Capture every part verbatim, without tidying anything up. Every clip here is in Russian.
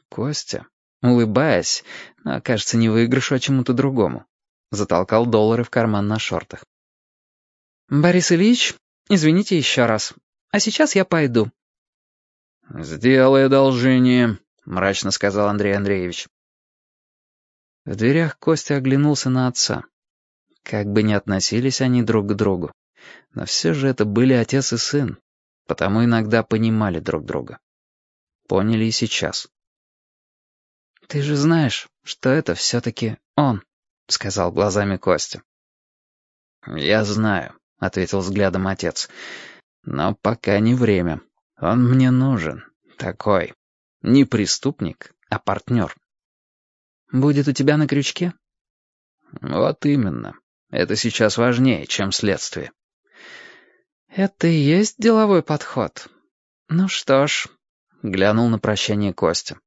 Костя, улыбаясь, но, кажется, не выигрышу, а чему-то другому, затолкал доллары в карман на шортах. «Борис Ильич, извините еще раз. А сейчас я пойду». «Сделай одолжение», — мрачно сказал Андрей Андреевич. В дверях Костя оглянулся на отца. Как бы ни относились они друг к другу, но все же это были отец и сын, потому иногда понимали друг друга. Поняли и сейчас. «Ты же знаешь, что это все-таки он», — сказал глазами Костя. «Я знаю», — ответил взглядом отец. «Но пока не время. Он мне нужен. Такой. Не преступник, а партнер». «Будет у тебя на крючке?» «Вот именно. Это сейчас важнее, чем следствие». «Это и есть деловой подход. Ну что ж», — глянул на прощание Костя.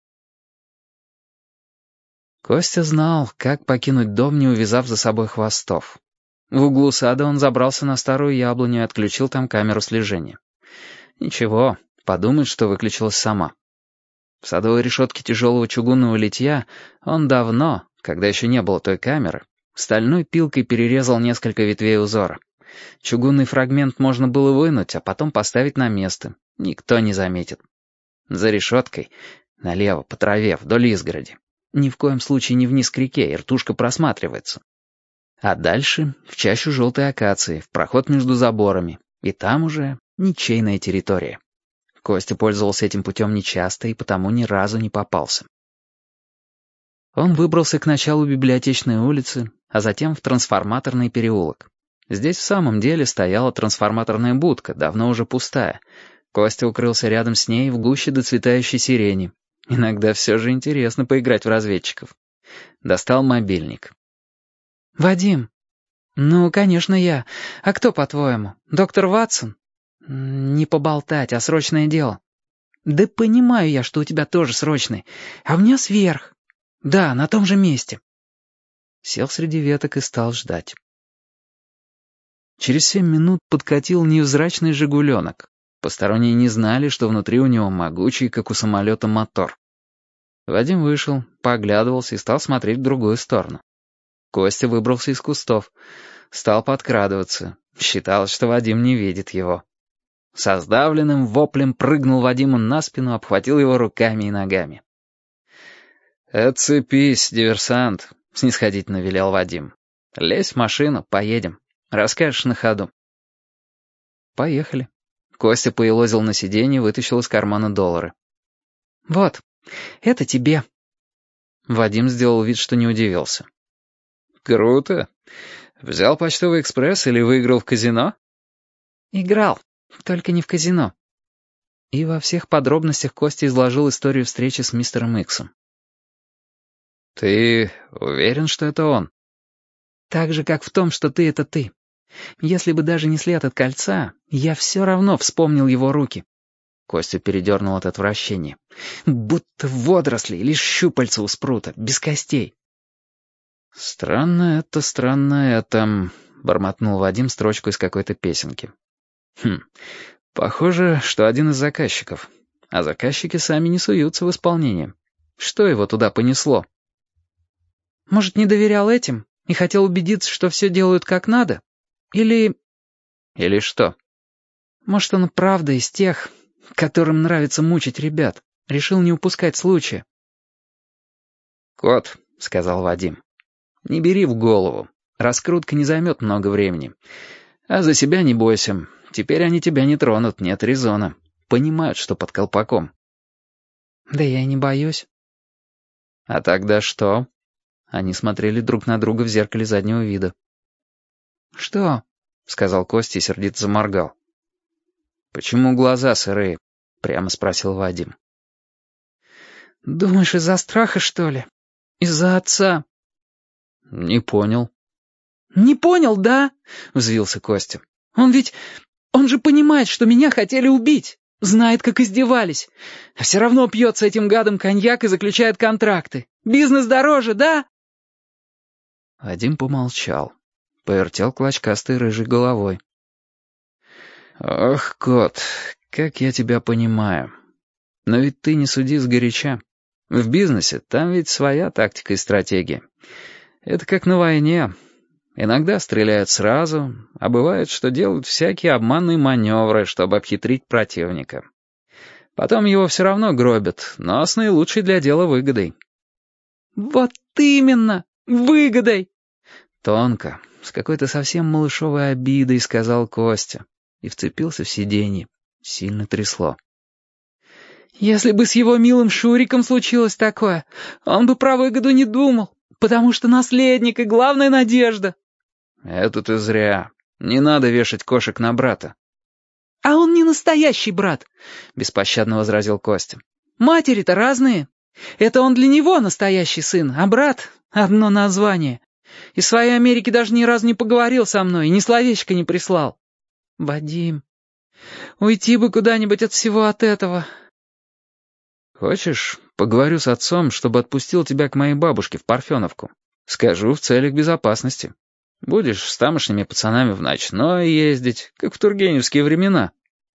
Костя знал, как покинуть дом, не увязав за собой хвостов. В углу сада он забрался на старую яблоню и отключил там камеру слежения. Ничего, подумает, что выключилась сама. В садовой решетке тяжелого чугунного литья он давно, когда еще не было той камеры, стальной пилкой перерезал несколько ветвей узора. Чугунный фрагмент можно было вынуть, а потом поставить на место. Никто не заметит. За решеткой, налево, по траве, вдоль изгороди. Ни в коем случае не вниз к реке, иртушка просматривается. А дальше в чащу желтой акации, в проход между заборами. И там уже ничейная территория. Костя пользовался этим путем нечасто и потому ни разу не попался. Он выбрался к началу Библиотечной улицы, а затем в Трансформаторный переулок. Здесь в самом деле стояла трансформаторная будка, давно уже пустая. Костя укрылся рядом с ней в гуще доцветающей сирени. Иногда все же интересно поиграть в разведчиков. Достал мобильник. «Вадим?» «Ну, конечно, я. А кто, по-твоему? Доктор Ватсон?» «Не поболтать, а срочное дело». «Да понимаю я, что у тебя тоже срочный. А у меня сверх. Да, на том же месте». Сел среди веток и стал ждать. Через семь минут подкатил невзрачный «Жигуленок». Посторонние не знали, что внутри у него могучий, как у самолета, мотор. Вадим вышел, поглядывался и стал смотреть в другую сторону. Костя выбрался из кустов. Стал подкрадываться. Считалось, что Вадим не видит его. Со сдавленным воплем прыгнул Вадиму на спину, обхватил его руками и ногами. «Отцепись, диверсант», — снисходительно велел Вадим. «Лезь в машину, поедем. Расскажешь на ходу». Поехали. Костя поелозил на сиденье, вытащил из кармана доллары. «Вот, это тебе». Вадим сделал вид, что не удивился. «Круто. Взял почтовый экспресс или выиграл в казино?» «Играл, только не в казино». И во всех подробностях Костя изложил историю встречи с мистером Иксом. «Ты уверен, что это он?» «Так же, как в том, что ты — это ты. Если бы даже не след от кольца, я все равно вспомнил его руки». Костю передернул от отвращения. «Будто водоросли или щупальца у спрута, без костей». «Странно это, странно это», — бормотнул Вадим строчку из какой-то песенки. «Хм, похоже, что один из заказчиков. А заказчики сами не суются в исполнение. Что его туда понесло?» «Может, не доверял этим и хотел убедиться, что все делают как надо? Или...» «Или что?» «Может, он правда из тех, которым нравится мучить ребят. Решил не упускать случая». «Кот», — сказал Вадим, — «не бери в голову. Раскрутка не займет много времени. А за себя не бойся. Теперь они тебя не тронут, нет резона. Понимают, что под колпаком». «Да я и не боюсь». «А тогда что?» Они смотрели друг на друга в зеркале заднего вида. «Что?» — сказал Костя и сердито заморгал. «Почему глаза сырые?» — прямо спросил Вадим. «Думаешь, из-за страха, что ли? Из-за отца?» «Не понял». «Не понял, да?» — взвился Костя. «Он ведь... он же понимает, что меня хотели убить. Знает, как издевались. А все равно пьет с этим гадом коньяк и заключает контракты. Бизнес дороже, да?» Вадим помолчал. Повертел клочкастой рыжей головой. «Ох, кот, как я тебя понимаю. Но ведь ты не суди сгоряча. В бизнесе там ведь своя тактика и стратегия. Это как на войне. Иногда стреляют сразу, а бывает, что делают всякие обманные маневры, чтобы обхитрить противника. Потом его все равно гробят, но с наилучшей для дела выгодой. «Вот именно! Выгодой!» Тонко, с какой-то совсем малышовой обидой сказал Костя и вцепился в сиденье. Сильно трясло. «Если бы с его милым Шуриком случилось такое, он бы про выгоду не думал, потому что наследник и главная надежда». «Это ты зря. Не надо вешать кошек на брата». «А он не настоящий брат», — беспощадно возразил Костя. «Матери-то разные. Это он для него настоящий сын, а брат — одно название. Из своей Америки даже ни разу не поговорил со мной и ни словечко не прислал. Вадим, уйти бы куда-нибудь от всего от этого». «Хочешь, поговорю с отцом, чтобы отпустил тебя к моей бабушке в Парфеновку? Скажу в целях безопасности. Будешь с тамошними пацанами в ночное ездить, как в тургеневские времена».